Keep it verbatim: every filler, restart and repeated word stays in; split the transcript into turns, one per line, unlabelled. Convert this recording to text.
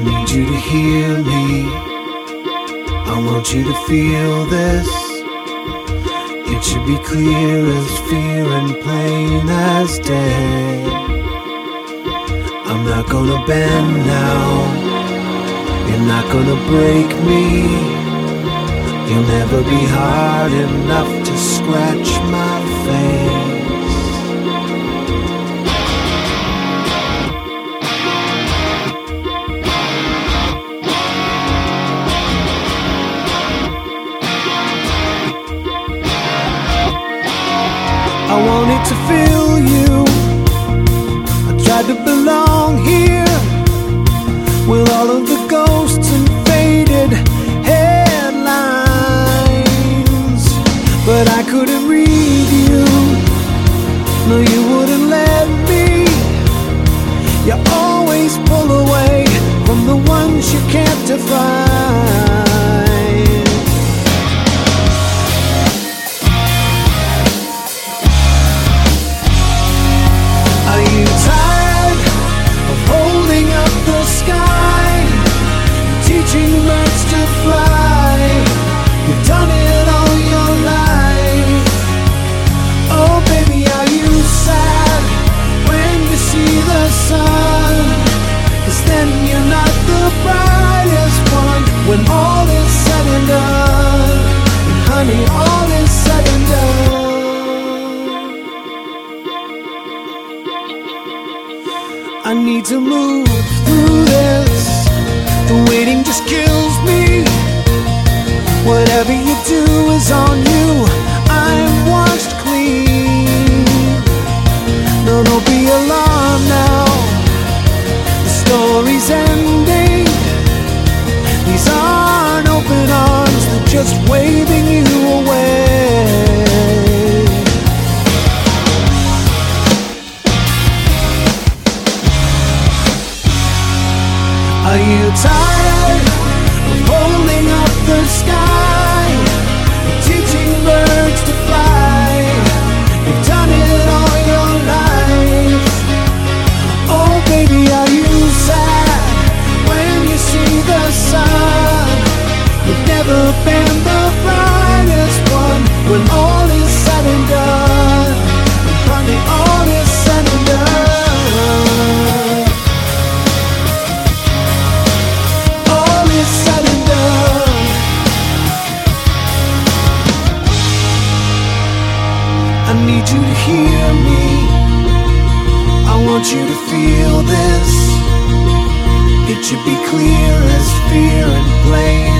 need you to hear me. I want you to feel this. It should be clear as fear and plain as day. I'm not gonna bend now. You're not gonna break me. You'll never be hard enough to scratch my face. I wanted to feel you. I tried to belong here with all of the ghosts and faded headlines, but I couldn't read you. No, you wouldn't let me. You always pull away from the ones you can't define. Are you tired of holding up the sky, teaching birds to fly? You've done it all your life. Oh baby, are you sad when you see the sun? 'Cause then you're not the brightest one when all is said and done. And honey, all is said and done. I need to move through this. The waiting just kills me. Whatever you do is on you. I'm washed clean. No, don't be alarmed now. The story's ending. These aren't open arms, they're just waving you away. Are you tired of holding up the sky, teaching birds to fly? You've done it all your life. Oh baby, are you sad when you see the sun? You've never been the brightest one when all is said and done. And honey, all is said and done. I need you to hear me. I want you to feel this. It should be clear as fear and plain